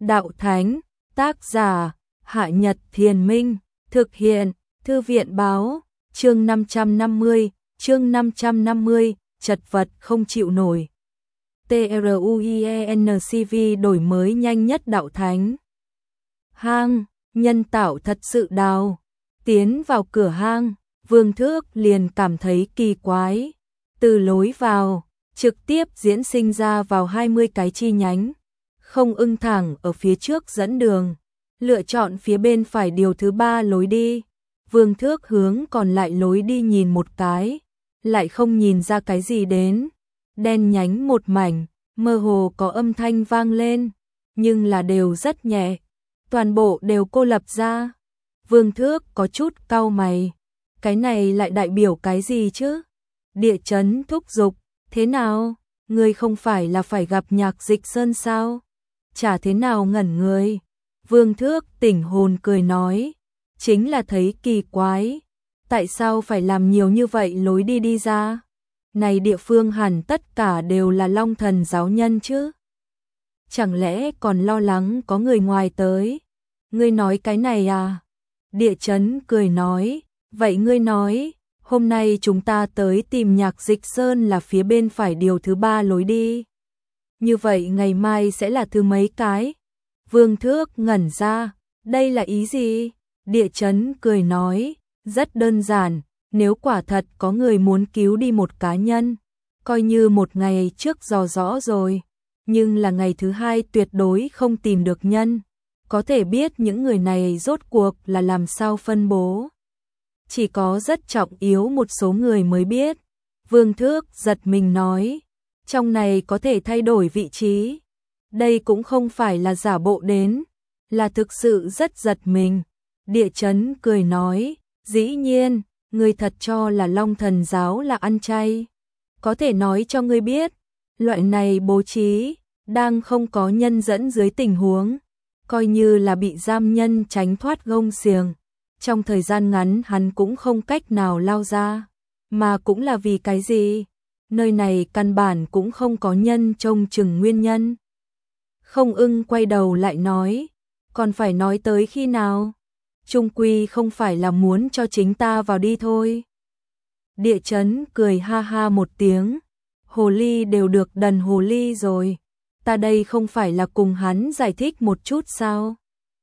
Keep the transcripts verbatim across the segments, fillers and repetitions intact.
Đạo Thánh, tác giả, Hạ Nhật Thiền Minh, thực hiện, Thư viện Báo, chương năm trăm năm mươi, chương năm trăm năm mươi, chật vật không chịu nổi. TRUIENCV đổi mới nhanh nhất Đạo Thánh. Hang, nhân tạo thật sự đào. Tiến vào cửa hang, Vương Thước liền cảm thấy kỳ quái. Từ lối vào, trực tiếp diễn sinh ra vào hai mươi cái chi nhánh. Không ưng thẳng ở phía trước dẫn đường. Lựa chọn phía bên phải điều thứ ba lối đi. Vương Thước hướng còn lại lối đi nhìn một cái. Lại không nhìn ra cái gì đến. Đen nhánh một mảnh, mơ hồ có âm thanh vang lên. Nhưng là đều rất nhẹ. Toàn bộ đều cô lập ra. Vương Thước có chút cau mày. Cái này lại đại biểu cái gì chứ? Địa chấn thúc giục. Thế nào? Người không phải là phải gặp Nhạc Dịch Sơn sao? Chả thế nào ngẩn người. Vương Thước tỉnh hồn cười nói. Chính là thấy kỳ quái. Tại sao phải làm nhiều như vậy lối đi đi ra? Này địa phương hẳn tất cả đều là Long Thần giáo nhân chứ? Chẳng lẽ còn lo lắng có người ngoài tới? Ngươi nói cái này à? Địa chấn cười nói. Vậy ngươi nói, hôm nay chúng ta tới tìm Nhạc Dịch Sơn là phía bên phải điều thứ ba lối đi. Như vậy ngày mai sẽ là thứ mấy cái? Vương Thước ngẩn ra, đây là ý gì? Địa chấn cười nói, rất đơn giản, nếu quả thật có người muốn cứu đi một cá nhân, coi như một ngày trước dò rõ rồi, nhưng là ngày thứ hai tuyệt đối không tìm được nhân, có thể biết những người này rốt cuộc là làm sao phân bố. Chỉ có rất trọng yếu một số người mới biết. Vương Thước giật mình nói, trong này có thể thay đổi vị trí. Đây cũng không phải là giả bộ đến, là thực sự rất giật mình. Địa chấn cười nói, dĩ nhiên, người thật cho là Long Thần giáo là ăn chay. Có thể nói cho ngươi biết, loại này bố trí, đang không có nhân dẫn dưới tình huống, coi như là bị giam nhân tránh thoát gông xiềng. Trong thời gian ngắn hắn cũng không cách nào lao ra, mà cũng là vì cái gì? Nơi này căn bản cũng không có nhân trông chừng nguyên nhân. Không ưng quay đầu lại nói, còn phải nói tới khi nào? Trung quy không phải là muốn cho chính ta vào đi thôi. Địa chấn cười ha ha một tiếng, hồ ly đều được đần hồ ly rồi, ta đây không phải là cùng hắn giải thích một chút sao?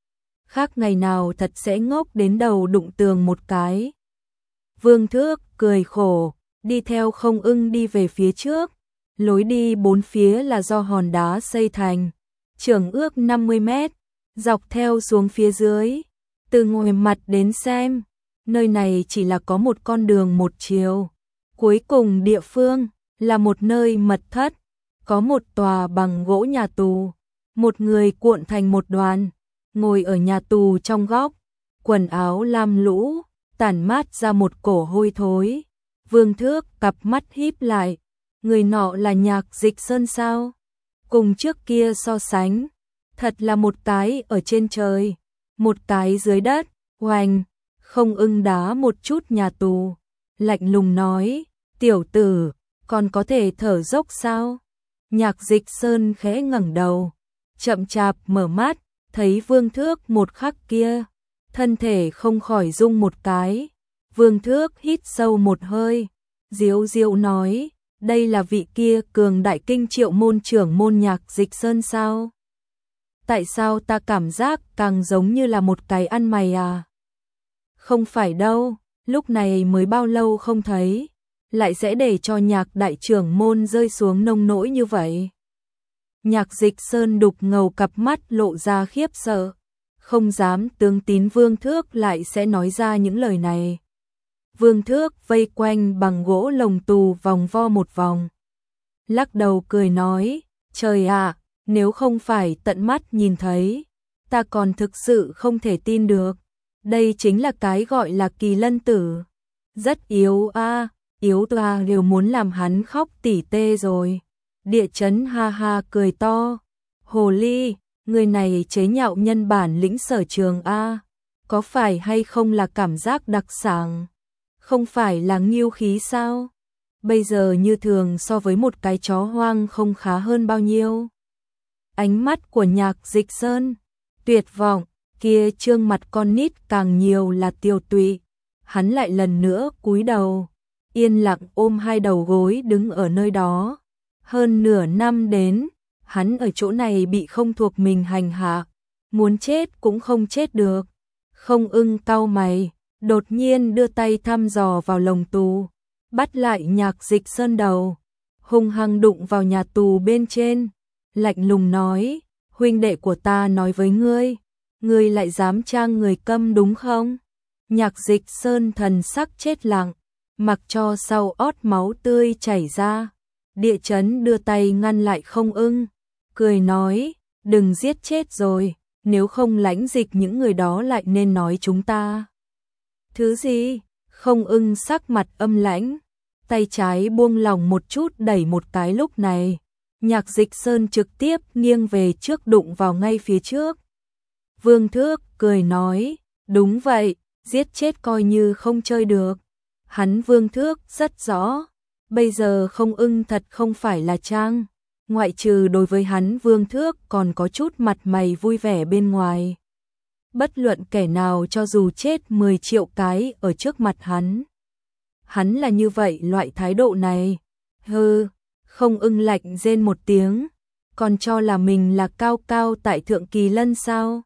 Khác ngày nào thật sẽ ngốc đến đầu đụng tường một cái. Vương Thước cười khổ, đi theo không ưng đi về phía trước, lối đi bốn phía là do hòn đá xây thành, trường ước năm mươi mét, dọc theo xuống phía dưới, từ ngoài mặt đến xem, nơi này chỉ là có một con đường một chiều. Cuối cùng địa phương là một nơi mật thất, có một tòa bằng gỗ nhà tù, một người cuộn thành một đoàn, ngồi ở nhà tù trong góc, quần áo lam lũ, tản mát ra một cổ hôi thối. Vương Thước cặp mắt híp lại, người nọ là Nhạc Dịch Sơn sao? Cùng trước kia so sánh, thật là một cái ở trên trời, một cái dưới đất. Oanh, không ưng đá một chút nhà tù, lạnh lùng nói, tiểu tử, còn có thể thở dốc sao? Nhạc Dịch Sơn khẽ ngẩng đầu, chậm chạp mở mắt, thấy Vương Thước một khắc kia, thân thể không khỏi rung một cái. Vương Thước hít sâu một hơi, diếu diếu nói, đây là vị kia cường đại kinh triệu môn trưởng môn Nhạc Dịch Sơn sao? Tại sao ta cảm giác càng giống như là một cái ăn mày à? Không phải đâu, lúc này mới bao lâu không thấy, lại sẽ để cho Nhạc đại trưởng môn rơi xuống nông nỗi như vậy. Nhạc Dịch Sơn đục ngầu cặp mắt lộ ra khiếp sợ, không dám tương tín Vương Thước lại sẽ nói ra những lời này. Vương Thước vây quanh bằng gỗ lồng tù vòng vo một vòng, lắc đầu cười nói, trời ạ, nếu không phải tận mắt nhìn thấy, ta còn thực sự không thể tin được. Đây chính là cái gọi là Kỳ Lân Tử. Rất yếu a, à, yếu toa đều muốn làm hắn khóc tỉ tê rồi. Địa chấn ha ha cười to, hồ ly, người này chế nhạo nhân bản lĩnh sở trường a, à, có phải hay không là cảm giác đặc sản? Không phải là nghiêu khí sao? Bây giờ như thường so với một cái chó hoang không khá hơn bao nhiêu. Ánh mắt của Nhạc Dịch Sơn tuyệt vọng, kia trương mặt con nít càng nhiều là tiêu tụy. Hắn lại lần nữa cúi đầu, yên lặng ôm hai đầu gối đứng ở nơi đó. Hơn nửa năm đến, hắn ở chỗ này bị không thuộc mình hành hạ, muốn chết cũng không chết được. Không Ưng cau mày, đột nhiên đưa tay thăm dò vào lồng tù, bắt lại Nhạc Dịch Sơn đầu, hung hăng đụng vào nhà tù bên trên, lạnh lùng nói, huynh đệ của ta nói với ngươi, ngươi lại dám trang người câm đúng không? Nhạc Dịch Sơn thần sắc chết lặng, mặc cho sau ót máu tươi chảy ra. Địa Chấn đưa tay ngăn lại Không Ưng, cười nói, đừng giết chết rồi, nếu không lãnh dịch những người đó lại nên nói chúng ta. Thứ gì? Không Ưng sắc mặt âm lãnh, tay trái buông lỏng một chút đẩy một cái, lúc này Nhạc Dịch Sơn trực tiếp nghiêng về trước đụng vào ngay phía trước. Vương Thước cười nói, đúng vậy, giết chết coi như không chơi được. Hắn Vương Thước rất rõ, bây giờ Không Ưng thật không phải là trang, ngoại trừ đối với hắn Vương Thước còn có chút mặt mày vui vẻ bên ngoài. Bất luận kẻ nào cho dù chết mười triệu cái ở trước mặt hắn, hắn là như vậy loại thái độ này. Hừ, Không Ưng lạnh rên một tiếng, còn cho là mình là cao cao tại thượng kỳ lân sao?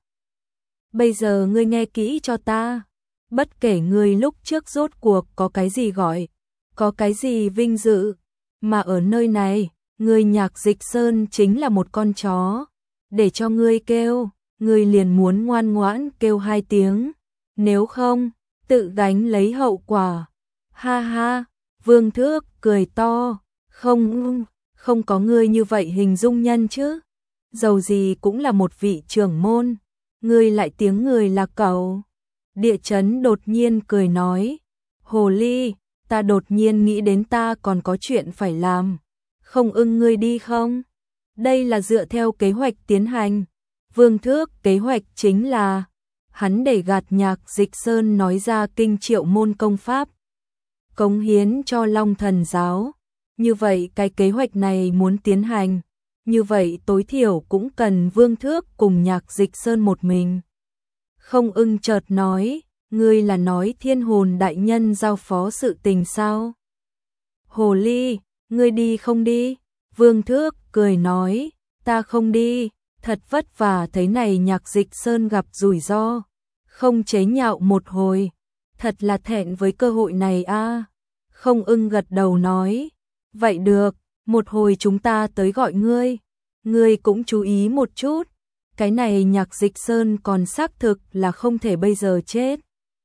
Bây giờ ngươi nghe kỹ cho ta, bất kể ngươi lúc trước rốt cuộc có cái gì gọi, có cái gì vinh dự, mà ở nơi này, ngươi Nhạc Dịch Sơn chính là một con chó, để cho ngươi kêu, ngươi liền muốn ngoan ngoãn kêu hai tiếng, nếu không, tự gánh lấy hậu quả. Ha ha, Vương Thước cười to, không, không có ngươi như vậy hình dung nhân chứ, dầu gì cũng là một vị trưởng môn, ngươi lại tiếng người là cậu. Địa Chấn đột nhiên cười nói, hồ ly, ta đột nhiên nghĩ đến ta còn có chuyện phải làm, Không Ưng ngươi đi không? Đây là dựa theo kế hoạch tiến hành. Vương Thước kế hoạch chính là, hắn để gạt Nhạc Dịch Sơn nói ra kinh triệu môn công pháp, cống hiến cho Long Thần giáo. Như vậy cái kế hoạch này muốn tiến hành, như vậy tối thiểu cũng cần Vương Thước cùng Nhạc Dịch Sơn một mình. Không Ưng chợt nói, ngươi là nói Thiên Hồn đại nhân giao phó sự tình sao? Hồ ly, ngươi đi không đi? Vương Thước cười nói, ta không đi, thật vất vả thấy này Nhạc Dịch Sơn gặp rủi ro, không chế nhạo một hồi, thật là thẹn với cơ hội này a. Không Ưng gật đầu nói, vậy được, một hồi chúng ta tới gọi ngươi, ngươi cũng chú ý một chút, cái này Nhạc Dịch Sơn còn xác thực là không thể bây giờ chết.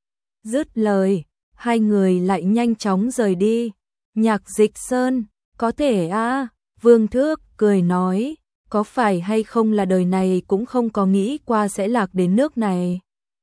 Dứt lời, hai người lại nhanh chóng rời đi. Nhạc Dịch Sơn, có thể a. Vương Thước cười nói, có phải hay không là đời này cũng không có nghĩ qua sẽ lạc đến nước này.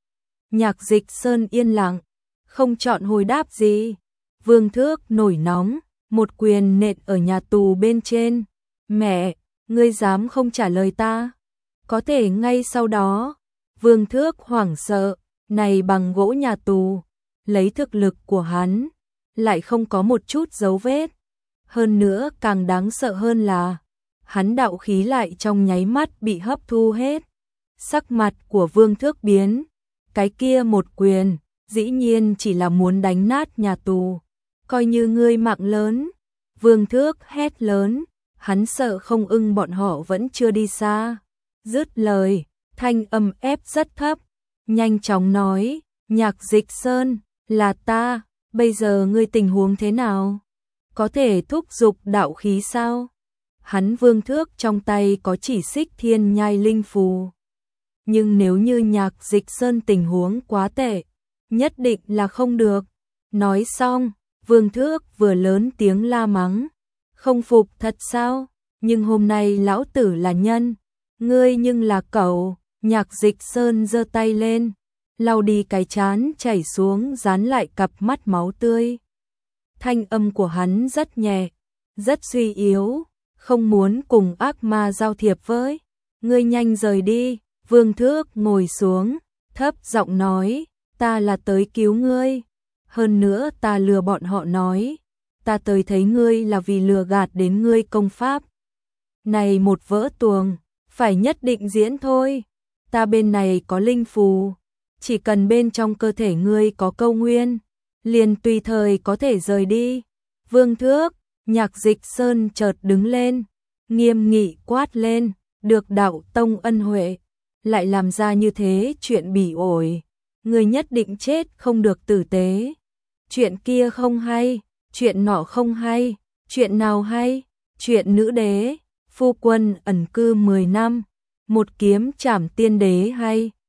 Nhạc Dịch Sơn yên lặng, không chọn hồi đáp gì. Vương Thước nổi nóng, một quyền nện ở nhà tù bên trên. Mẹ, ngươi dám không trả lời ta? Có thể ngay sau đó, Vương Thước hoảng sợ, này bằng gỗ nhà tù, lấy thực lực của hắn, lại không có một chút dấu vết. Hơn nữa càng đáng sợ hơn là, hắn đạo khí lại trong nháy mắt bị hấp thu hết. Sắc mặt của Vương Thước biến, cái kia một quyền, dĩ nhiên chỉ là muốn đánh nát nhà tù, coi như ngươi mạng lớn. Vương Thước hét lớn, hắn sợ Không Ưng bọn họ vẫn chưa đi xa. Dứt lời, thanh âm ép rất thấp, nhanh chóng nói, Nhạc Dịch Sơn, là ta, bây giờ ngươi tình huống thế nào? Có thể thúc giục đạo khí sao? Hắn Vương Thước trong tay có chỉ xích thiên nhai linh phù. Nhưng nếu như Nhạc Dịch Sơn tình huống quá tệ, nhất định là không được. Nói xong, Vương Thước vừa lớn tiếng la mắng. Không phục thật sao? Nhưng hôm nay lão tử là nhân, ngươi nhưng là cậu. Nhạc Dịch Sơn giơ tay lên, lau đi cái trán chảy xuống dán lại cặp mắt máu tươi. Thanh âm của hắn rất nhẹ, rất suy yếu, không muốn cùng ác ma giao thiệp với. Ngươi nhanh rời đi. Vương Thước ngồi xuống, thấp giọng nói, ta là tới cứu ngươi. Hơn nữa ta lừa bọn họ nói, ta tới thấy ngươi là vì lừa gạt đến ngươi công pháp. Này một vỡ tuồng, phải nhất định diễn thôi. Ta bên này có linh phù, chỉ cần bên trong cơ thể ngươi có câu nguyên, liền tùy thời có thể rời đi. Vương Thước, Nhạc Dịch Sơn chợt đứng lên, nghiêm nghị quát lên, được đạo tông ân huệ, lại làm ra như thế chuyện bỉ ổi, người nhất định chết không được tử tế. Chuyện kia không hay, chuyện nọ không hay, chuyện nào hay? Chuyện nữ đế, phu quân ẩn cư mười năm, một kiếm trảm tiên đế hay?